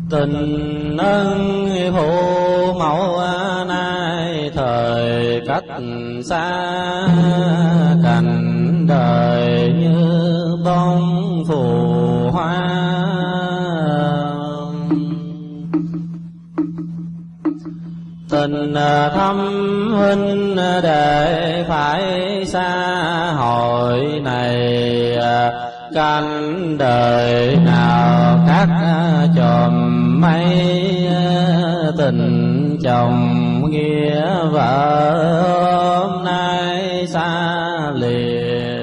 Tình ân phụ mẫu nay thời cách xa, cảnh đời như bông phù hoa. Tình thâm huynh đệ phải xa, hội này canh đời nào khác chòm mây. Tình chồng nghĩa vợ hôm nay xa lìa,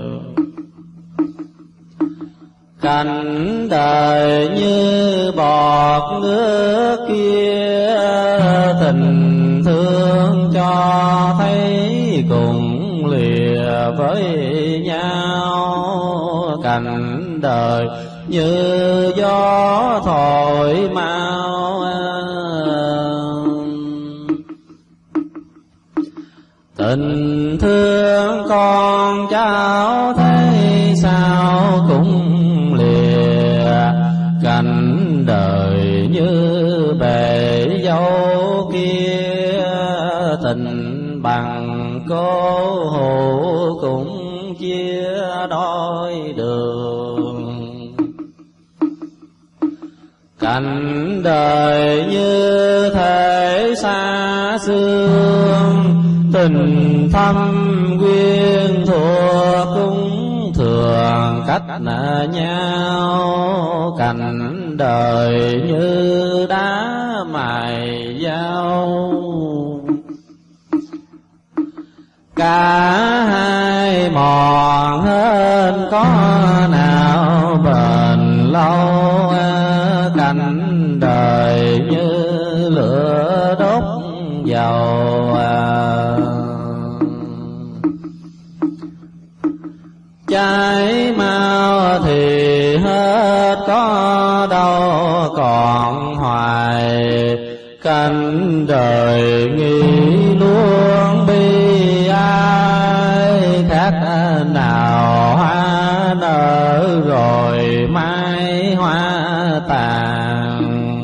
cảnh đời như bọt nước kia. Tình thương cho thấy cùng lìa với nhau, cảnh đời như gió thổi mau. Tình thương con cháu thấy sao cũng lìa, cảnh đời như bể dâu kia. Tình bằng cố hữu cũng chia đôi đường, cảnh đời như thể xa xương. Tình thâm quyên thuộc cũng thường cách nhau, cảnh đời như đá mài dao. Cả hai mòn hên có nào bền lâu, cảnh đời như lửa đốt dầu. Cháy mau thì hết có đâu còn hoài, cảnh đời nghĩ luôn bi ai. Khác nào hoa nở rồi mai hoa tàn,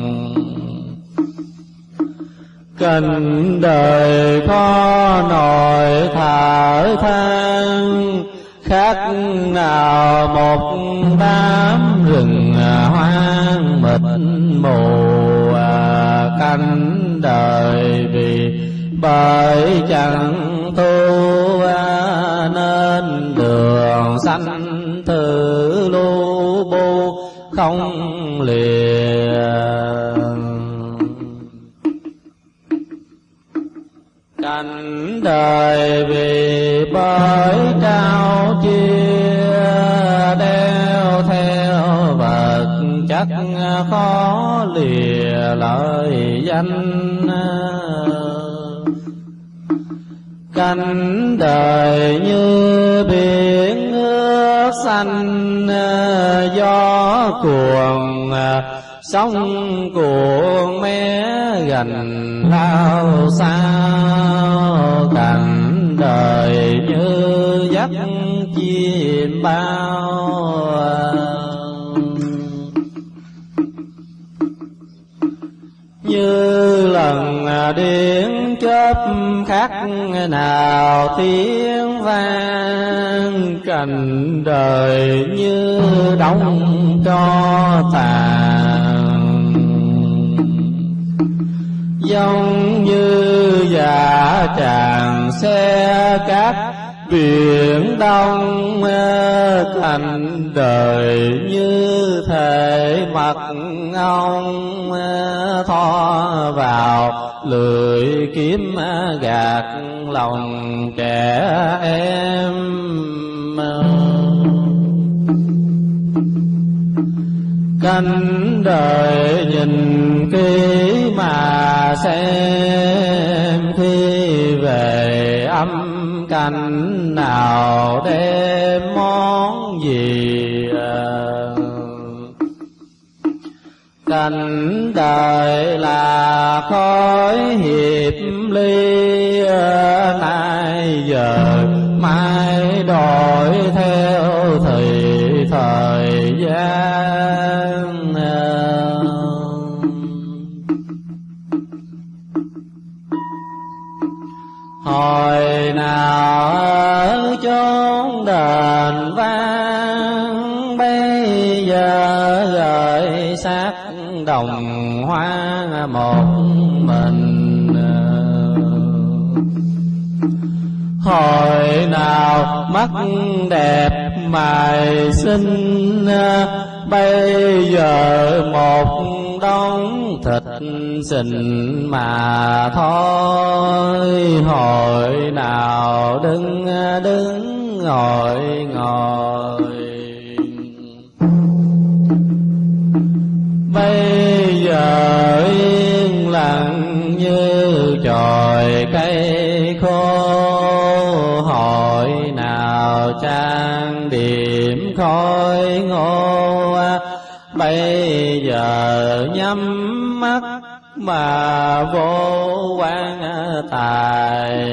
cảnh đời khó nổi thở than. Khác nào một đám rừng hoang mịt mù, cảnh đời vì bởi chẳng tu nên đường sanh thử lu bu không lìa. Cảnh đời vì bởi trao chia, đeo theo vật chất khó lìa lời danh. Cảnh đời như biển nước xanh, gió cuồng sóng cuồng mé gành lao sao. Cảnh đời như giấc chim bao, như lần điện chớp khác nào tiếng vang. Cảnh đời như đóng cho tàn, giống như dạ tràn xe cát biển đông. Cảnh đời như thể mật ong tho vào lưỡi kiếm gạt lòng trẻ em. Cảnh đời nhìn kỹ mà xem, khi về âm cảnh nào đem món gì. Cảnh đời là khói hiệp ly, nay giờ mai đổi theo thời gian. Hồi nào ở chốn đền vang, bây giờ gợi xác đồng hoa một mình. Hồi nào mắt đẹp mày xinh, bây giờ một đống thịt xình mà thôi. Hồi nào đứng đứng ngồi ngồi, bây giờ yên lặng như chồi cây khô. Hồi nào trang điểm khói ngô, bây giờ nhắm mắt mà vô quan tài.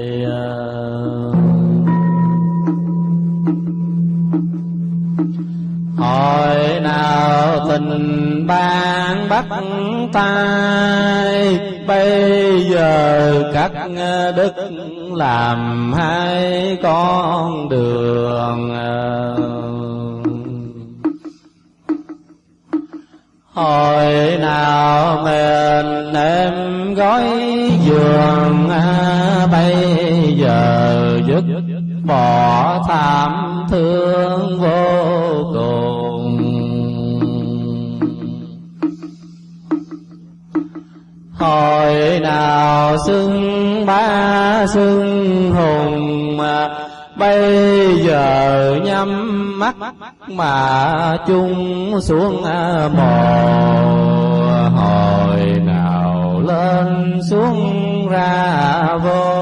Hồi nào tình ban bắt tay, bây giờ cắt đứt làm hai con đường. Hồi nào mình em gói giường, bây giờ dứt bỏ tham thương vô cùng. Hồi nào xưng bá xưng hùng, bây giờ nhắm mắt mà chung xuống mồ. Hồi nào lên xuống ra vô,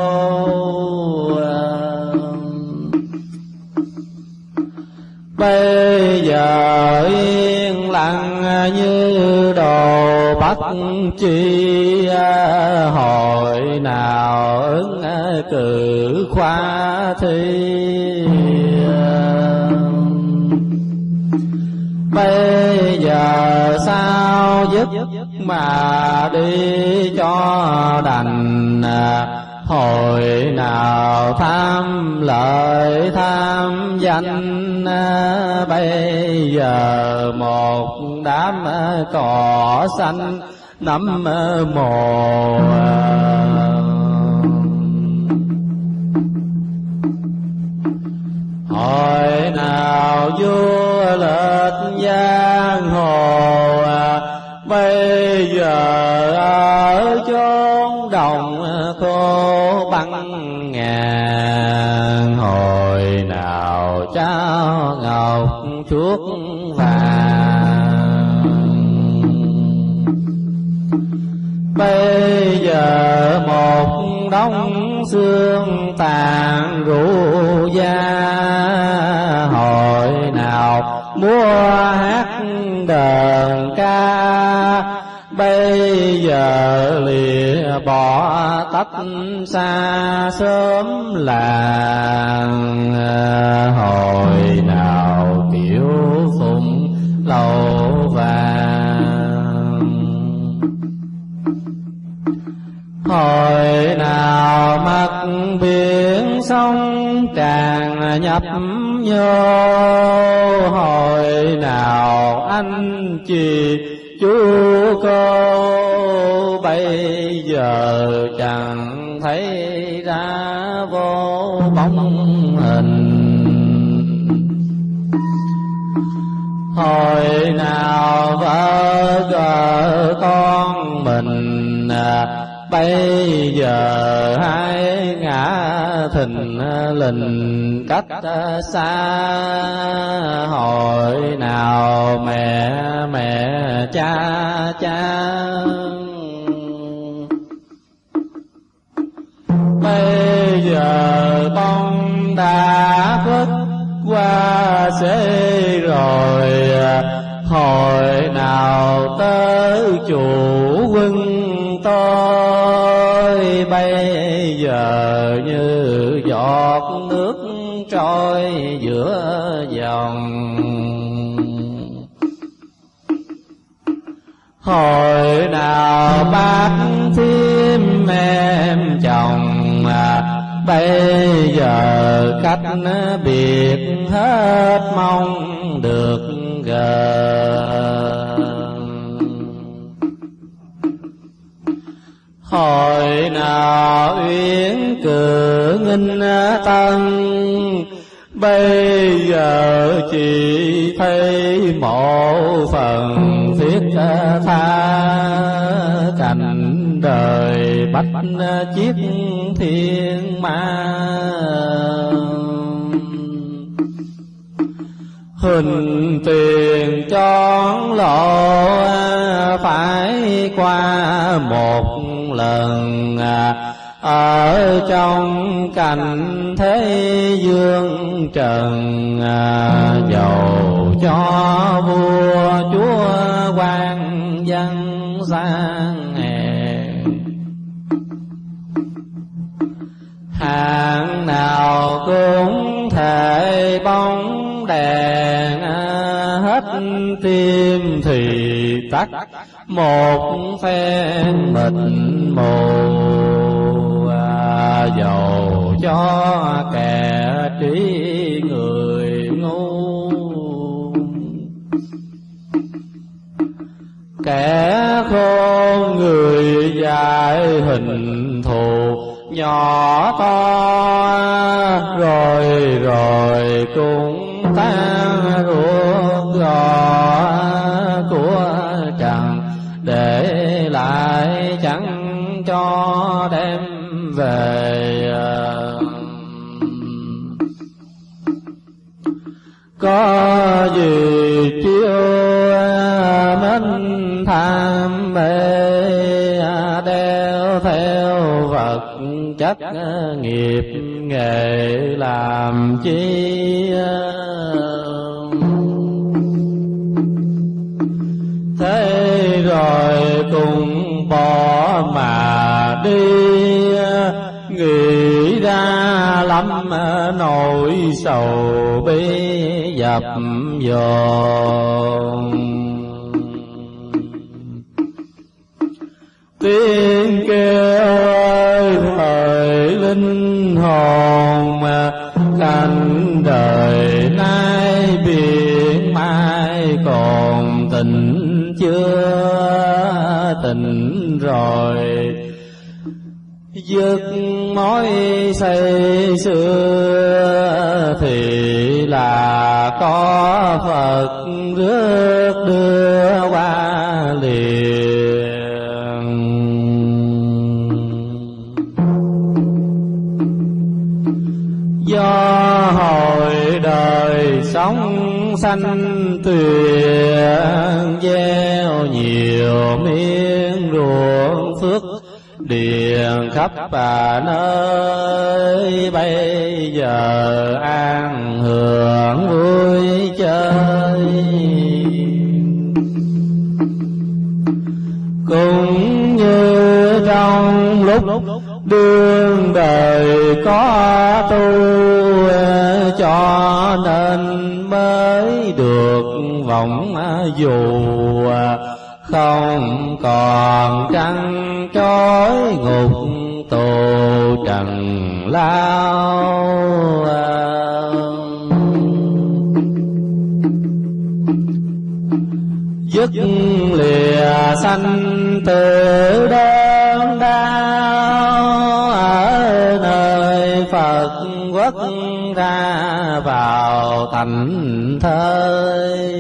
bây giờ yên lặng như đồ bất chi. Hồi nào ứng cử khoa thi, bây giờ sao dứt mà đi cho đành. Hồi nào tham lợi tham danh, bây giờ một đám cỏ xanh nắm mồ. Hồi nào vua lệch giang hồ, bây giờ ở chốn đồng khô băng ngàn. Hồi nào trao ngọc chuốt vàng, bây giờ một đống xương tàn rượu da. Hồi nào múa hát đờn ca, bây giờ lìa bỏ tách xa sớm làng. Hồi nào tiểu phụng lầu vàng, hồi nào mặt biển sông tràn nhập vô. Hồi nào anh chị chú cô, bây giờ chẳng thấy ra vô bóng hình. Hồi nào vợ vợ con mình, bây giờ hai ngã thình lình cách xa. Hồi nào mẹ mẹ cha cha, bây giờ con đã khuất qua xế rồi. Hồi nào tới chủ quân tôi, bây giờ như giọt nước trôi giữa dòng. Hồi nào bác thím em chồng, bây giờ cách biệt hết mong được gần. Hồi nào uyển cử nghinh tân, bây giờ chỉ thấy một phần thiết tha. Cảnh đời bách chiếc thiên ma, hình tiền chón lộ phải qua một lần. Ở trong cảnh thế dương trần, dầu cho vua chúa quan dân sang hèn. Hàng nào cũng thể bóng đèn, hết tim thì tắt một phen mịt mù. Dầu cho kẻ trí người ngu, kẻ khôn người dại hình thù nhỏ to. Rồi cũng tan ruột gò của trần, để lại chẳng cho đem về. Có gì chiêu mến tham mê, đeo theo vật chất nghiệp nghề làm chi. Thế rồi cùng bỏ mà đi, nghĩ ra lắm nỗi sầu bi dập dồn. Tiếng kêu ơi hỡi linh hồn, cảnh đời nay biển mai còn tình chưa tình rồi. Giấc mối say xưa thì là có Phật rước đưa qua liền. Do hồi đời sống sanh tuyền, gieo nhiều miếng ruộng phước điền khắp nơi. Bây giờ an hưởng vui chơi, cũng như trong lúc đương đời có tu, cho nên mới được vọng dù. Không còn trăng trói ngục tù trần lao. Dứt lìa sanh tử đơn đau, ở nơi Phật quốc ra vào thành thơi.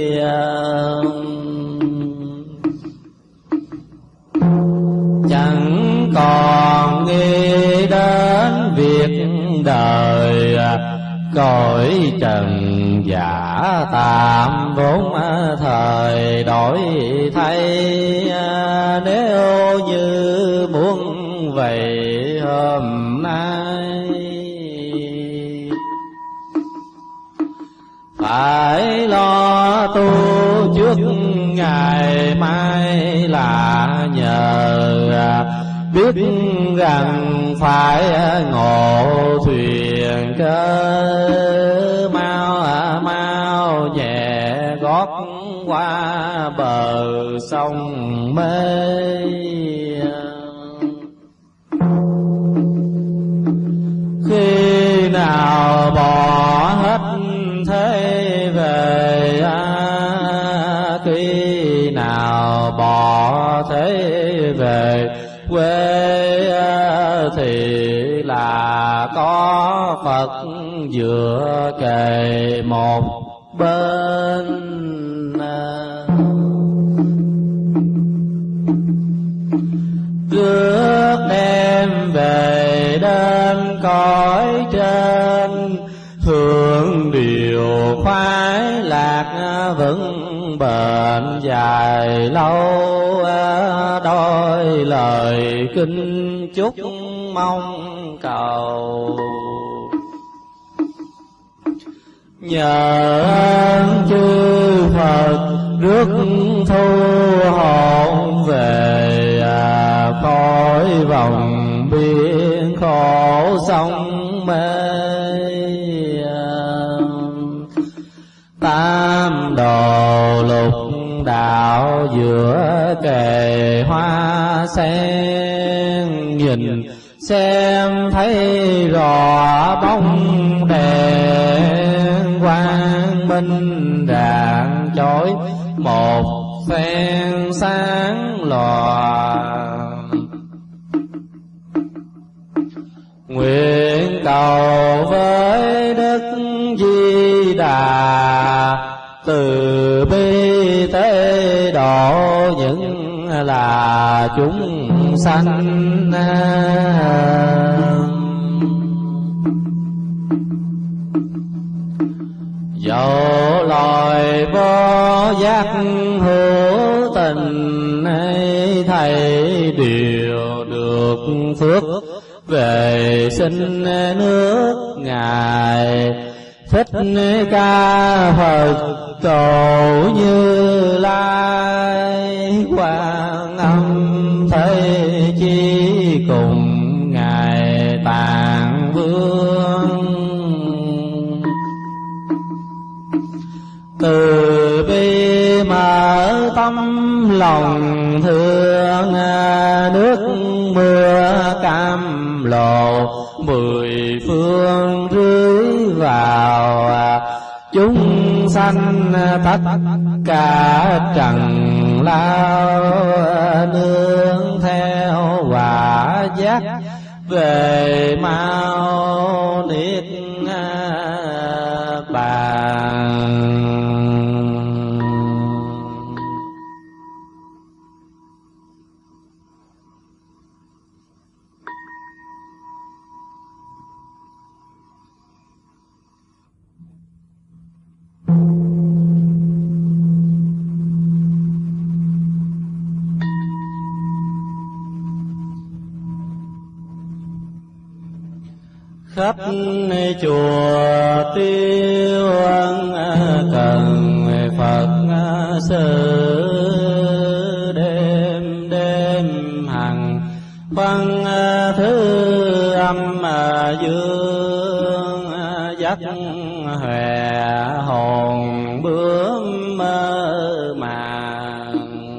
Chẳng còn nghĩ đến việc đời, cõi trần giả tạm vốn thời đổi thay. Nếu như muốn vậy hôm nay, phải lo tu trước ngày mai là nhờ. Biết rằng phải ngộ thuyền cơ, mau nhẹ gót qua bờ sông mê. về quê thì là có Phật dựa kề một bên. Rước đem về đến cõi trên, hưởng điều khoái lạc vững bền dài lâu. Đôi lời kinh chúc mong cầu, nhờ ơn chư Phật rước thu hồn về khỏi vòng biên khổ sông mê. Tam đồ lục đạo giữa kề hoa sen, nhìn xem thấy rõ bóng đèn quang minh rạng chói một phen sáng lòa. Nguyện cầu với Đức Di Đà, từ bi tế độ những là chúng sanh. Dẫu loài vô giác hữu tình, thầy đều được phước về sinh nước Ngài. Thích Ca Phật Tổ Như Lai, Quan Âm Thế Chí cùng Ngài Tạng Vương. Từ bi mở tâm lòng thương, nước mưa cam lộ mười phương rưới vào. Chúng sanh tất cả trần lao, nương theo quả giác về mau niết bàn. Khắp chùa Tiêu cần Phật sự, đêm đêm hằng phân thứ âm dương. Dắt hòe hồn bướm mơ màng,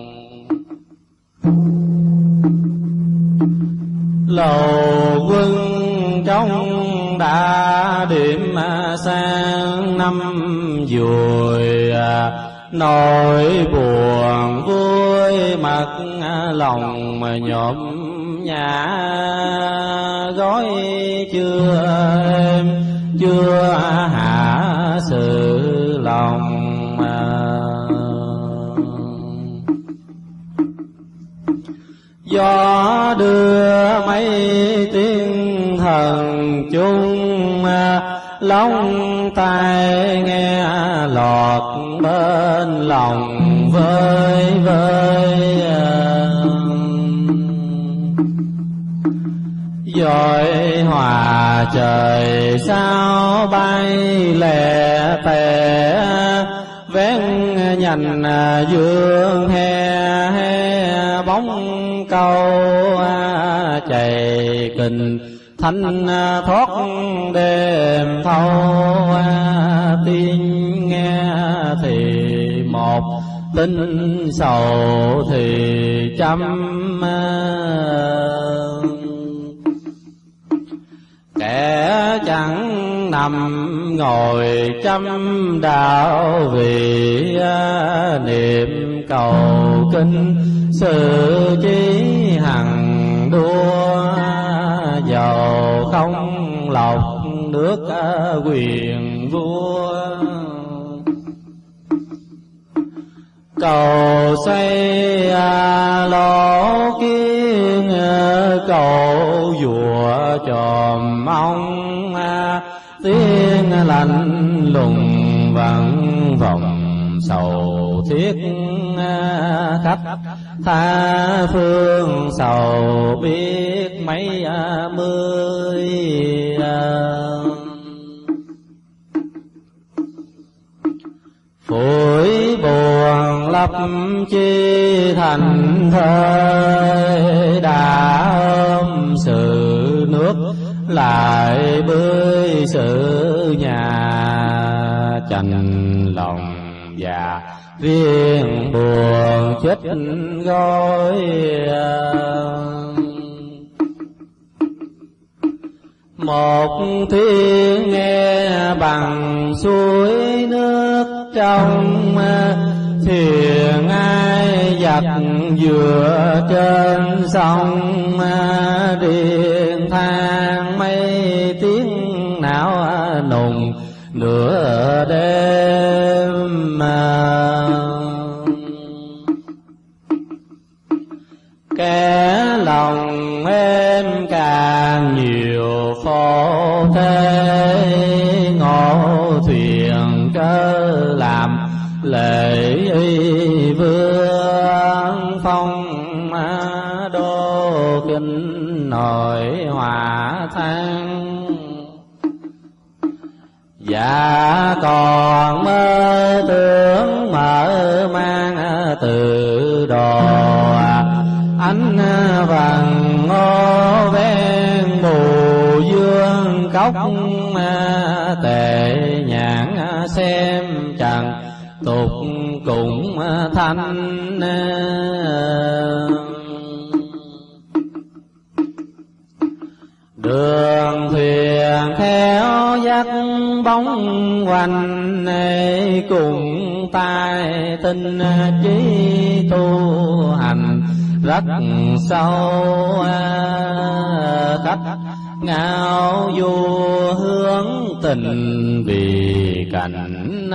lầu quân trong đã điểm sang năm vui. Nỗi buồn vui mặt lòng nhộm nhã, gói chưa êm chưa hạ sự lòng. Gió đưa mấy tiếng thần chung, lóng tai nghe lọt bên lòng vơi vơi. Dội hòa trời sao bay lẻ tẻ, vén nhành dương he bóng câu chạy kình. Thanh thoát đêm thâu, tiếng nghe thì một, tin sầu thì trăm. Kẻ chẳng nằm ngồi trăm đạo vì niệm cầu kinh, sự chí nước quyền vua. Cầu xây lỗ kiến, cầu vua chòm ông, tiếng lạnh lùng vang vọng sầu thiết khách. Tha phương sầu biết mấy mươi, phủi buồn lập chi thành thơi. Đã ôm sự nước lại bươi sự nhà, chành lòng già riêng buồn chết gói. Một thiên nghe bằng suối nước trong, thuyền ai giặc vừa trên sông. Điện than mấy tiếng não nùng nửa đêm. Kẻ lòng êm càng nhiều phô thế, ngộ thuyền cơ làm lễ vương. Phong đô kinh nội hỏa than, dạ còn mơ tưởng mở mang từ đồ. Ánh vàng ngô ven mù dương cốc, tệ nhãn xem trần tục cũng thanh. Đường thuyền theo dắt bóng quanh, cùng tai tinh trí tu hành rất sâu. Cách ngao du hướng tình vì cảnh,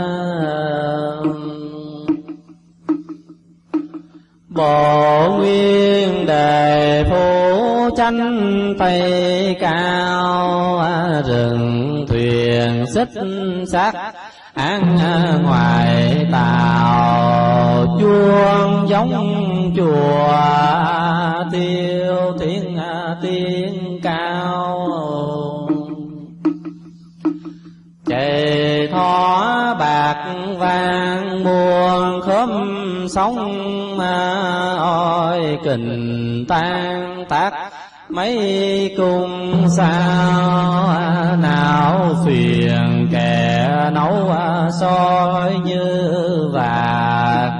bộ nguyên đề phú chánh tây cao. Rừng thuyền xích xác án ngoài tàu, chuông giống chùa tiêu tiếng tiếng cao. Chạy thó bạc vàng buồn khóm sống, ôi kình tan tác mấy cung sao. Nào phiền kẻ nấu soi như vạc,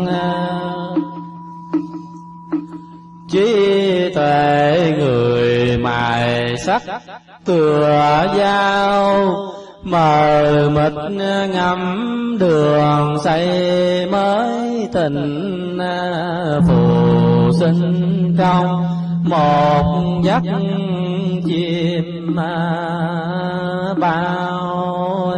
trí tuệ người mài sắc tựa dao. Mờ mịt ngắm đường xây mới tình, phù sinh trong một giấc chim bao.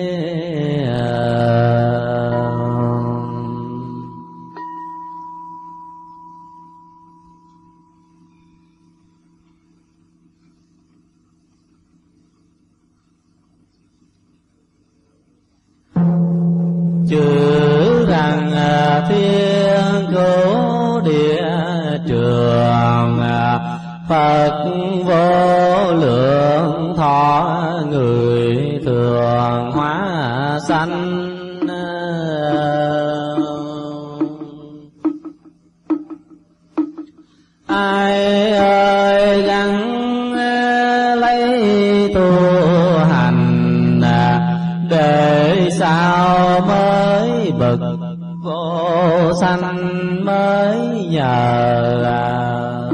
Chữ rằng thiên cứu địa trường, Phật vô lượng thọ người thường hóa sanh. Ai ơi gắng lấy tu hành, để sao mới bậc vô sanh mới nhờ.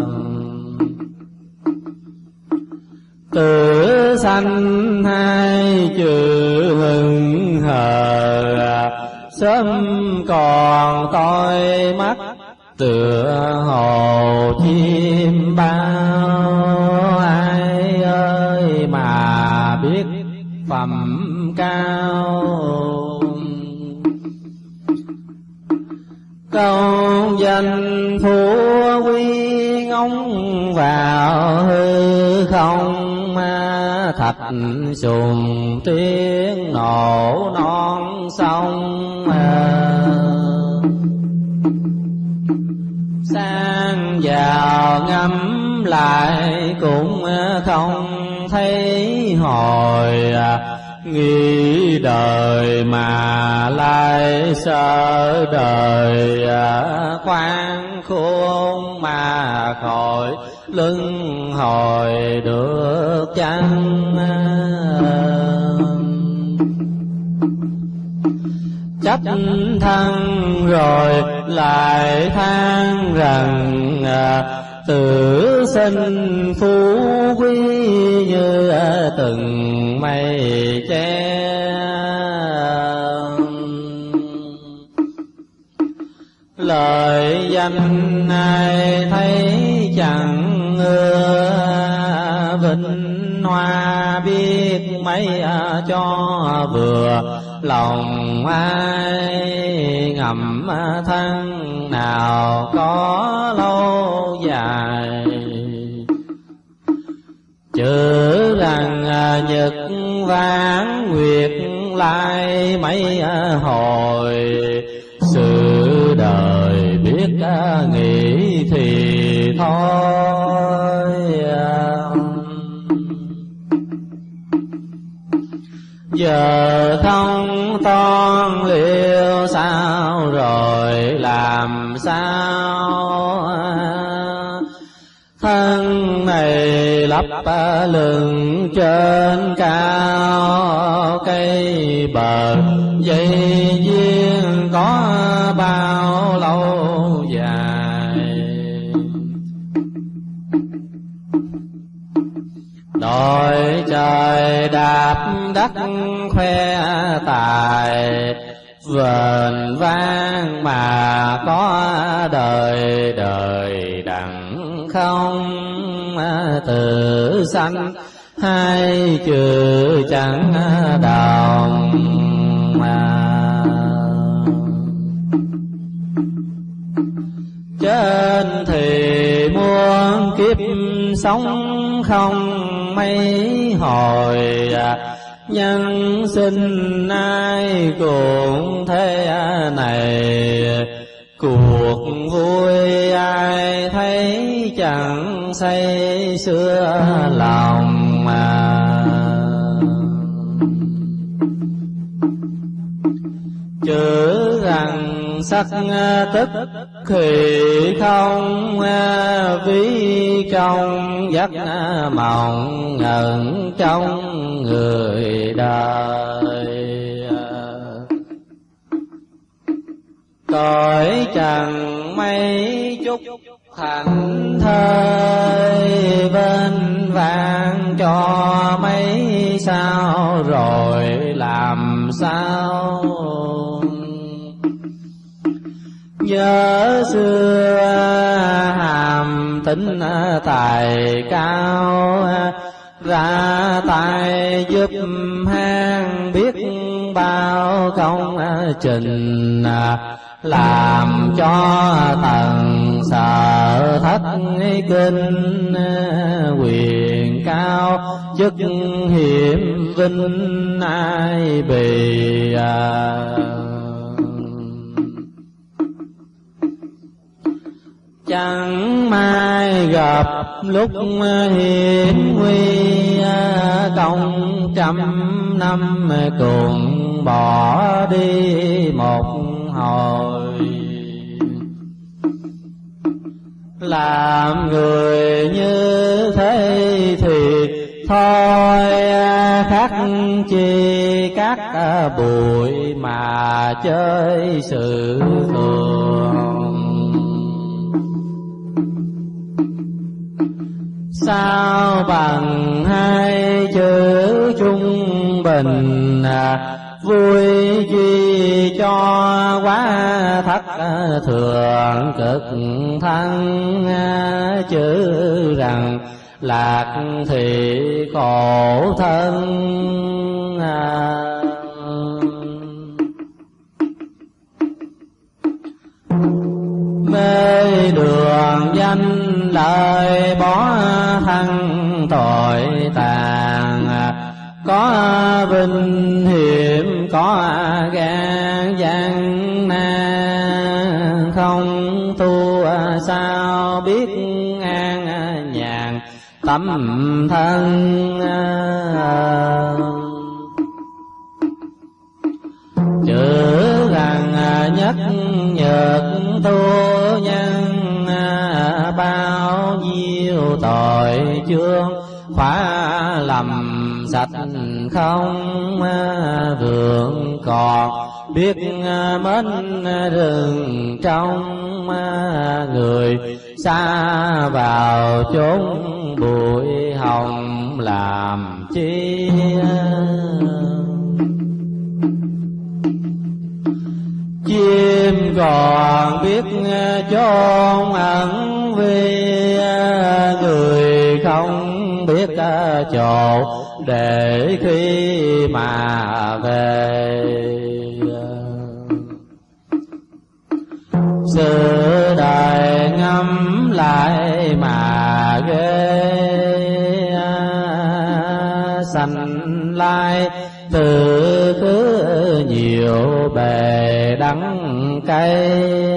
Tử sanh hai chữ hừng hờ, sớm còn tôi mắt tựa hồ chim bao. Ai ơi mà biết ngóng vào hư không, thạch sùng tiếng nổ non sông. Sang vào ngắm lại cũng không thấy hồi, nghĩ đời mà lại sợ đời, khoan khuôn mà khỏi lưng hồi được chăng. Trách thân rồi lại than rằng, tử sinh phú quý như từng mây che. Lời danh ai thấy chẳng ưa, vinh hoa biết mấy cho vừa lòng ai. Ngậm thân nào có lâu dài, chữ rằng nhật ván nguyệt lai mấy hồi. Sự đời biết nghĩ thì thôi, giờ không toan liệu sao rồi làm sao. Thân này lấp lưng trên cao, cây bờ dây duyên có bao lâu dài. Đôi trời đạp đất khoe tài, vền vang mà có đời đời đặng không. Tự sanh hai chữ chẳng đồng, trên thì muôn kiếp sống không mấy hồi. Nhân sinh ai cũng thế này, cuộc vui ai thấy chẳng say sưa lòng mà. Chữ rằng sắc tức thì không, ví trong giấc mộng ngẩn trong người đời. Cõi trần mấy chút thành thơi, bên vang cho mấy sao rồi làm sao. Nhớ xưa hàm tính tài cao, ra tay giúp hang biết bao công trình. Làm cho tầng sợ thất kinh, quyền cao chức hiểm vinh ai bì. Chẳng mai gặp lúc hiểm nguy, công trăm năm cùng bỏ đi một hồi. Làm người như thế thì thôi, khác chi các bụi mà chơi sự thường. Sao bằng hai chữ trung bình, vui duy cho quá thất thường cực thân. Chữ rằng lạc thì khổ thân, mê đường danh lời bỏ thân tội tàn, có vinh hiểm có gan gian nan, không tu sao biết an nhàn tâm thân. Chữ rằng nhất nhật tu nhân, bao nhiêu tội chương khóa lầm sạch không vượng, còn biết mến rừng trong người xa vào chốn bụi hồng làm chi. Chim còn biết chốn ẩn vi, người không biết chỗ để khi mà về. Sự đời ngắm lại mà ghê, sanh lai từ cứ nhiều bề đắng cay.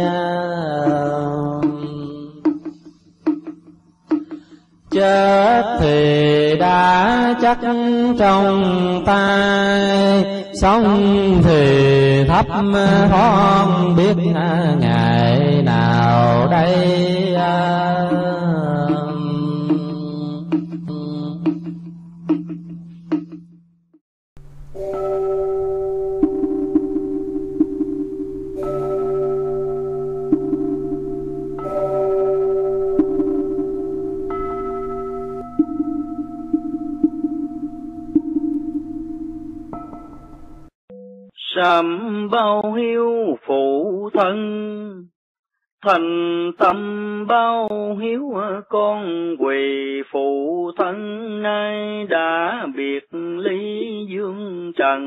Chết thì đã chắc trong tay, sống thì thấp thoáng biết ngày nào đây. Sám bao hiếu phụ thân, thành tâm bao hiếu con quỳ phụ thân, nay đã biệt ly dương trần.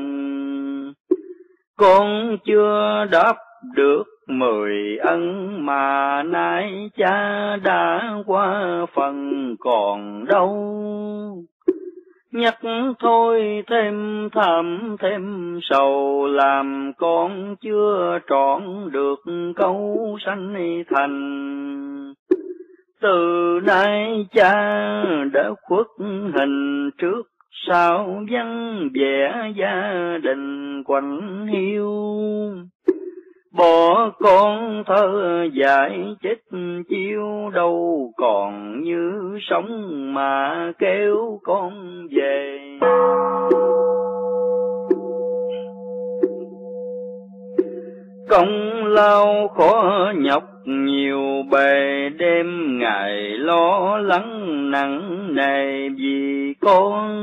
Con chưa đáp được 10 ân mà nay cha đã qua phần còn đâu. Nhắc thôi thêm thầm thêm sầu, làm con chưa trọn được câu sanh thành. Từ nay cha đã khuất hình trước sau vắng vẻ gia đình quạnh hiu. Bỏ con thơ dại chết chiêu, đâu còn như sống mà kêu con về. Công lao khó nhọc nhiều bề, đêm ngày lo lắng nặng nề vì con.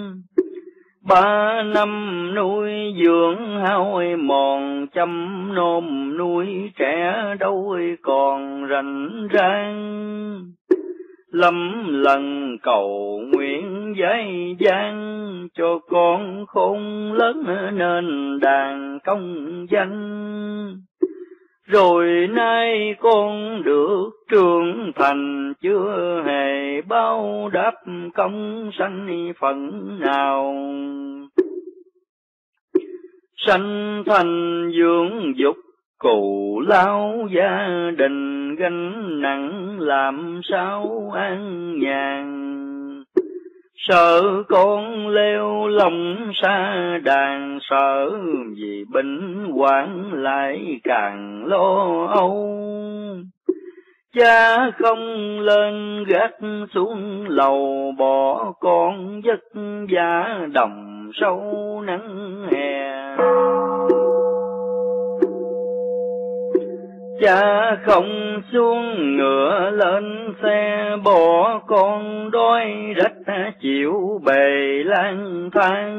3 năm nuôi dưỡng hao mòn, chăm nom nuôi trẻ đâu còn rảnh rang. Lắm lần cầu nguyện dây gian, cho con khôn lớn nên đàn công danh. Rồi nay con được trưởng thành, chưa hề báo đáp công sanh phận nào. Sanh thành dưỡng dục cù lao, gia đình gánh nặng làm sao an nhàn. Sợ con leo lòng xa đàn, sợ vì bệnh hoạn lại càng lo âu. Cha không lên gác xuống lầu, bỏ con vất vả đồng sâu nắng hè. Cha không xuống ngựa lên xe, bỏ con đói rách chịu bề lang thang.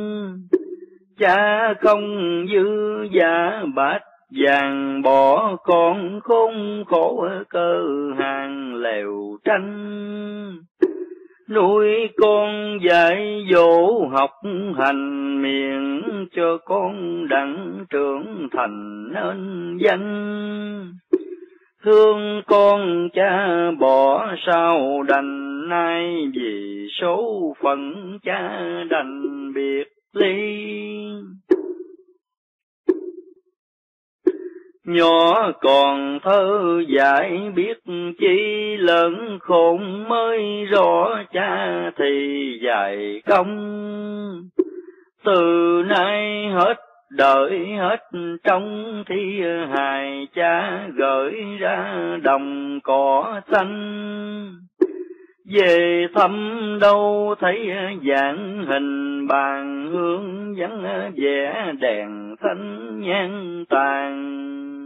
Cha không dư giả bát vàng, bỏ con khốn khổ cơ hàng lều tranh. Nuôi con dạy dỗ học hành, miệng cho con đặng trưởng thành nên danh. Thương con cha bỏ sao đành, nay vì số phận cha đành biệt ly. Nhỏ còn thơ dại biết chi, lớn khôn mới rõ cha thì dạy công. Từ nay hết đời hết trong thi hài, cha gửi ra đồng cỏ xanh. Về thăm đâu thấy dạng hình bàn hương, vắng vẻ đèn thanh nhang tàn.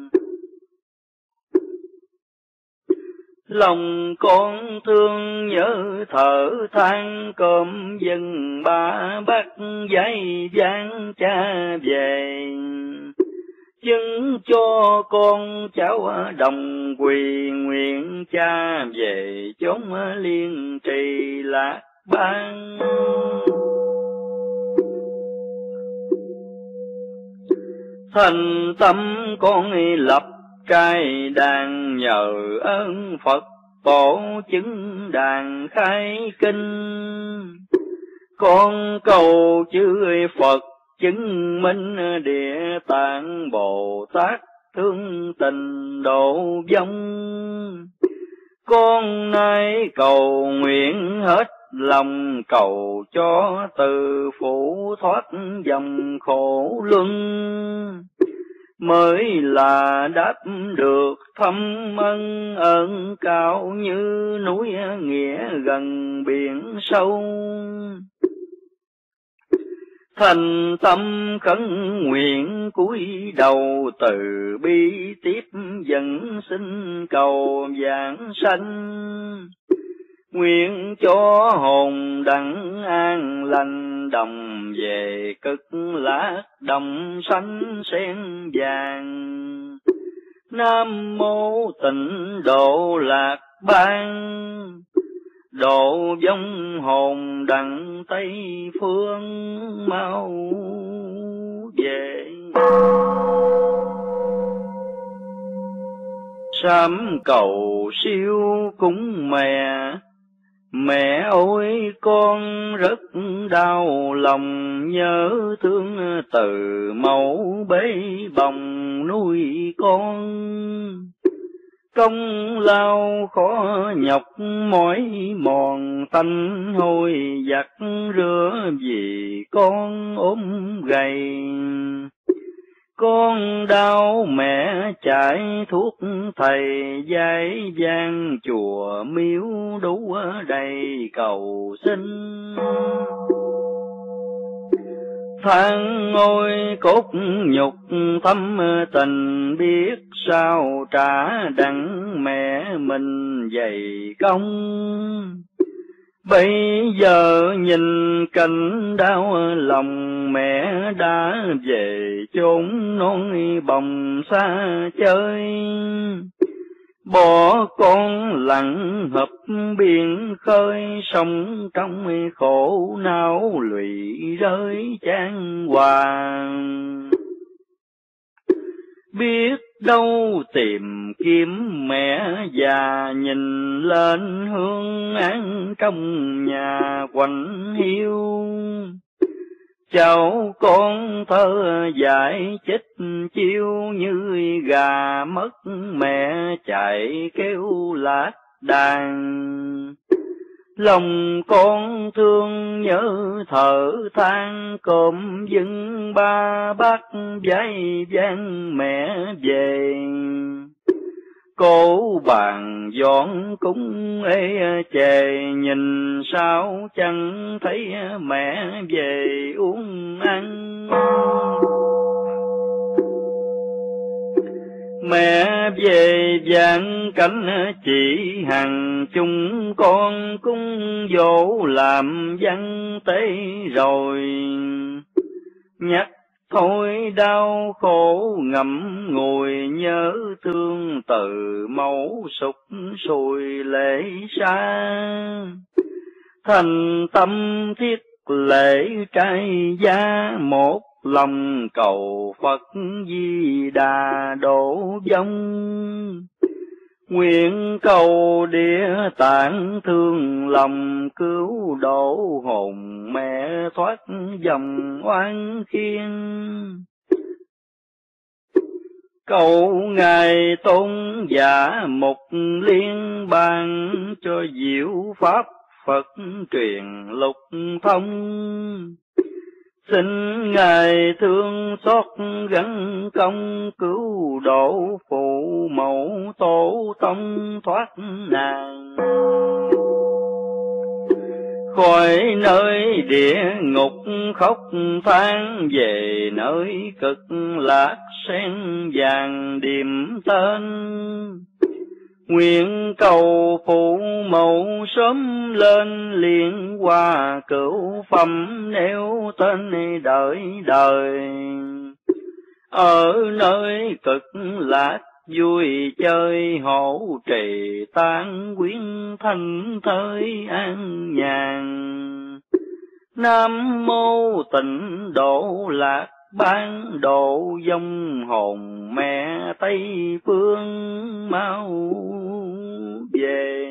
Lòng con thương nhớ thở than, cơm dân ba bát giấy vang cha về. Chứng cho con cháu đồng quỳ, nguyện cha về chốn liên trì lạc bang. Thành tâm con lập trai đàn, nhờ ơn Phật tổ chứng đàn khai kinh. Con cầu chư Phật chứng minh, Địa Tạng Bồ Tát thương tình độ vong. Con nay cầu nguyện hết lòng, cầu cho từ phụ thoát dòng khổ luân. Mới là đáp được thâm ân, ơn cao như núi, nghĩa gần biển sâu. Thành tâm khấn nguyện cúi đầu, từ bi tiếp dẫn xin cầu vãng sanh. Nguyện cho hồn đặng an lành, đồng về cực lạc đồng sanh sen vàng. Nam mô Tịnh Độ Lạc Bang, độ vong hồn đặng Tây phương mau về. Sám cầu siêu cúng mẹ, mẹ ơi con rất đau lòng, nhớ thương từ mẫu bế bồng nuôi con. Công lao khó nhọc mỏi mòn, tanh hôi giặt rửa vì con ốm gầy. Con đau mẹ chạy thuốc thầy, giai vang chùa miếu đủ đầy cầu xin. Than ngôi cốt nhục thâm tình, biết sao trả đặng mẹ mình dày công. Bây giờ nhìn cảnh đau lòng, mẹ đã về chốn non bồng xa chơi. Bỏ con lặng hợp biển khơi, sống trong khổ não lụy rơi chan hoàng. Biết đâu tìm kiếm mẹ già, nhìn lên hương án trong nhà quạnh hiu. Cháu con thơ dại chết chiêu, như gà mất mẹ chạy kêu lát đàn. Lòng con thương nhớ thở than, cơm dưng ba bát giấy vang mẹ về. Cô bàn dọn cúng ê chề, nhìn sao chẳng thấy mẹ về uống ăn. Mẹ về vạn cảnh chỉ hằng, chung con cung dỗ làm văn tế rồi. Nhắc thôi đau khổ ngậm ngùi, nhớ thương từ mẫu sục sùi lệ xa. Thành tâm thiết lễ trai gia, một lòng cầu Phật Di Đà độ vong. Nguyện cầu Địa Tạng thương lòng cứu độ hồn mẹ thoát dòng oan khiên. Cầu Ngài Tôn giả Mục Liên ban cho diệu pháp Phật truyền lục thông. Xin Ngài thương xót gắn công cứu độ phụ mẫu tổ tông thoát nạn. Khỏi nơi địa ngục khóc than về nơi cực lạc sen vàng điềm tên. Nguyện cầu phụ mẫu sớm lên liền qua cửu phẩm nêu tên đời đời. Ở nơi cực lạc vui chơi hộ trì tan quyến thanh thới an nhàn. Nam mô Tịnh Độ Lạc Ban độ vong hồn mẹ Tây Phương mau về.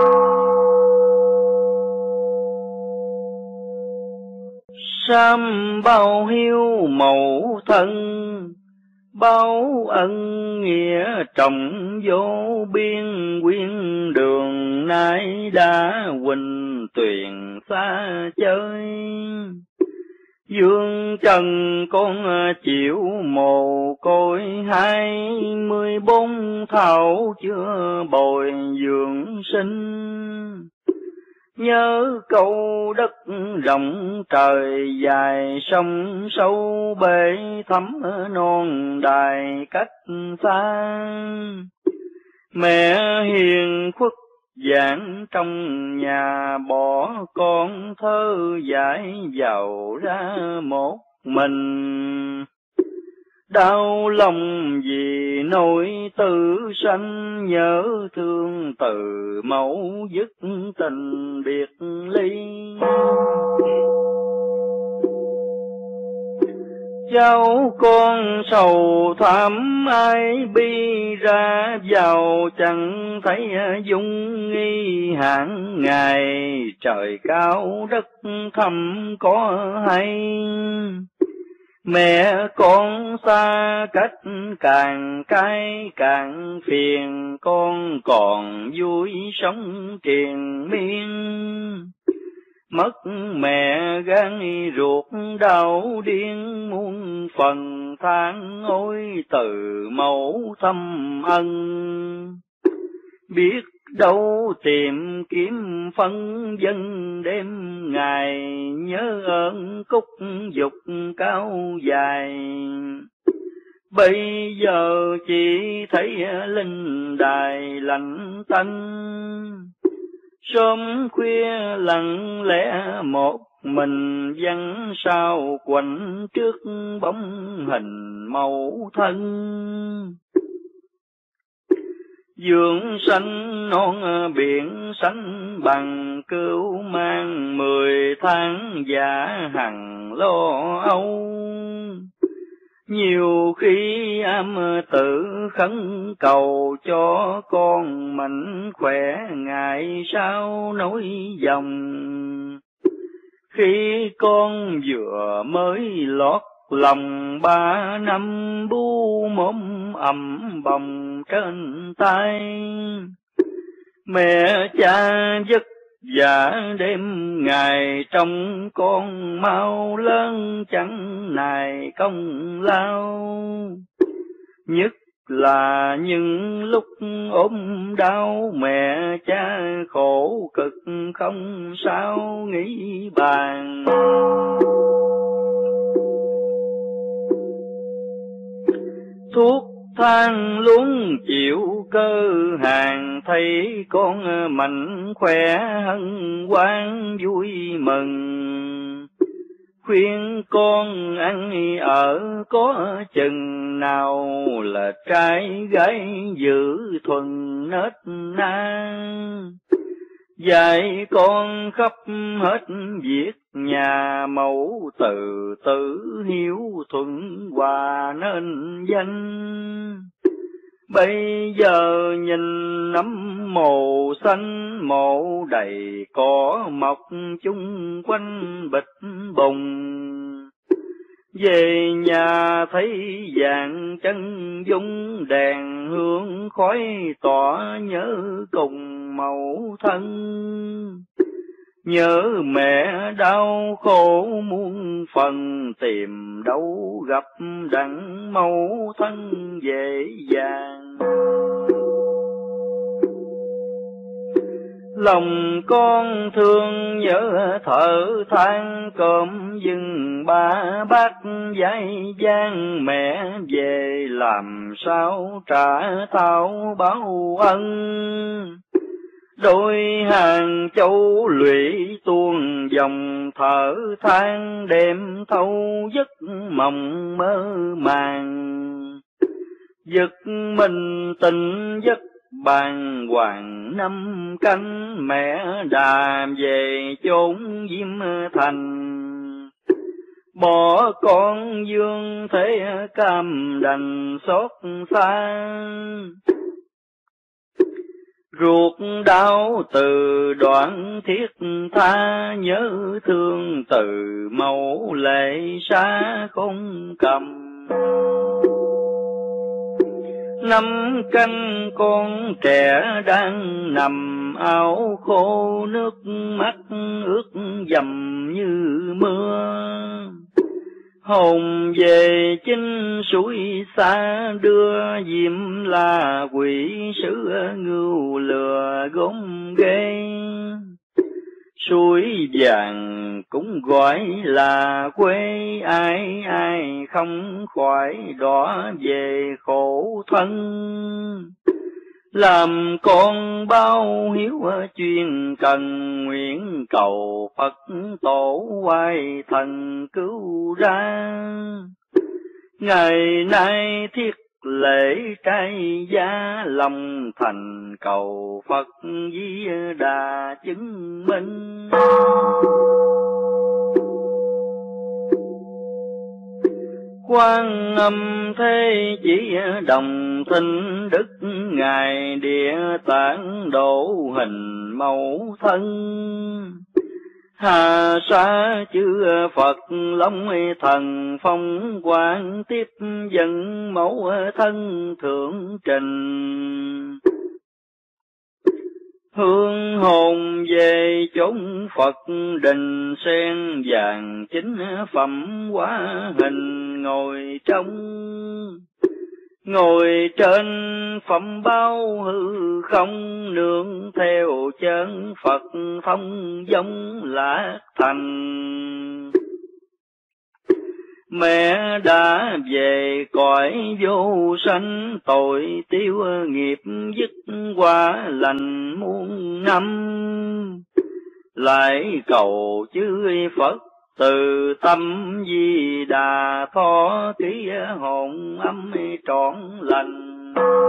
Sám bao hiếu mẫu thân, bao ân nghĩa trọng vô biên. Quyên đường nay đã huỳnh tuyền xa chơi. Dương trần con chịu mồ côi 24 thảo chưa bồi dưỡng sinh. Nhớ câu đất rộng trời dài sông sâu bể thắm non đài cách xa. Mẹ hiền khuất giảng trong nhà bỏ con thơ dại giàu ra một mình. Đau lòng vì nỗi tử sanh nhớ thương từ mẫu dứt tình biệt ly. Cháu con sầu thảm ai bi ra vào chẳng thấy dung nghi hạn ngày. Trời cao đất thẳm có hay, mẹ con xa cách càng cay càng phiền. Con còn vui sống triền miên, mất mẹ gan ruột đau điên muôn phần than. Ôi từ mẫu thâm ân, biết đâu tìm kiếm phân dân đêm ngày. Nhớ ơn cúc dục cao dài, bây giờ chỉ thấy linh đài lạnh tanh. Sớm khuya lặng lẽ một mình vắng sao quạnh trước bóng hình mẫu thân. Dưỡng sanh non biển sánh bằng cưu mang 10 tháng giả hằng lo âu. Nhiều khi am tự khấn cầu cho con mạnh khỏe ngày sau nối dòng. Khi con vừa mới lót lòng 3 năm bu mồm ầm bồng trên tay. Mẹ cha vất vả đêm ngày trong con mau lớn chẳng nài công lao. Nhất là những lúc ốm đau mẹ cha khổ cực không sao nghĩ bàn. Thuốc thang luôn chịu cơ hàng, thấy con mạnh khỏe hân hoan vui mừng. Khuyên con ăn ở có chừng nào, là trai gái giữ thuần nết na. Dạy con khắp hết việc nhà mẫu từ tử hiếu thuận hòa nên danh. Bây giờ nhìn nấm mồ xanh mộ đầy cỏ mọc chung quanh bịch bùng. Về nhà thấy vàng chân dung đèn hương khói tỏa nhớ cùng mẫu thân. Nhớ mẹ đau khổ muôn phần tìm đâu gặp đặng mẫu thân dễ dàng. Lòng con thương nhớ thở than cơm dừng ba bát dai gian mẹ về làm sao trả tao báo ân. Đôi hàng châu lụy tuôn dòng thở than đêm thâu giấc mộng mơ màng. Giật mình tỉnh giấc bàng hoàng năm canh mẹ đà về chốn Diêm Thành. Bỏ con dương thế cam đành xót xa. Ruột đau từ đoạn thiết tha nhớ thương từ mẫu lệ xa không cầm. Năm canh con trẻ đang nằm áo khô nước mắt ướt dầm như mưa. Hồn về chinh suối xa đưa diệm là quỷ sứ ngưu lừa gốm ghê. Suối vàng cũng gọi là quê ai ai không khỏi đỏ về khổ thân. Làm con bao hiếu chuyên cần nguyện cầu Phật tổ oai thần cứu ra. Ngày nay thiết lễ trai gia lòng thành cầu Phật Di Đà chứng minh. Quan Âm thế chỉ đồng thinh đức ngài địa tạng độ hình mẫu thân. Hà sa chư Phật long thần phong quang tiếp dẫn mẫu thân thượng trình. Hương hồn về chốn Phật đình sen vàng chính phẩm hóa hình ngồi trong. Ngồi trên phẩm bao hư không nương theo chân Phật thông giống lạc thành. Mẹ đã về cõi vô sanh tội tiêu nghiệp dứt quả lành muôn năm. Lại cầu chư Phật từ tâm Di Đà thọ ký hồn âm trọn lành.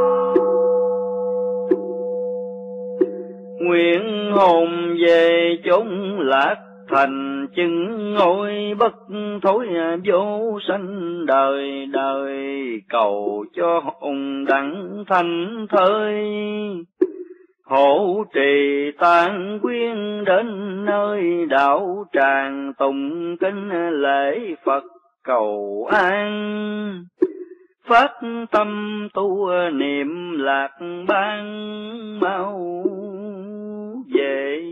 Nguyện hồn về chốn lạc thành chứng ngôi bất thối vô sanh đời đời. Cầu cho hồn đặng thanh thơi hộ trì tán quyến đến nơi đạo tràng tụng kinh lễ Phật cầu an. Phát tâm tu niệm lạc ban mau về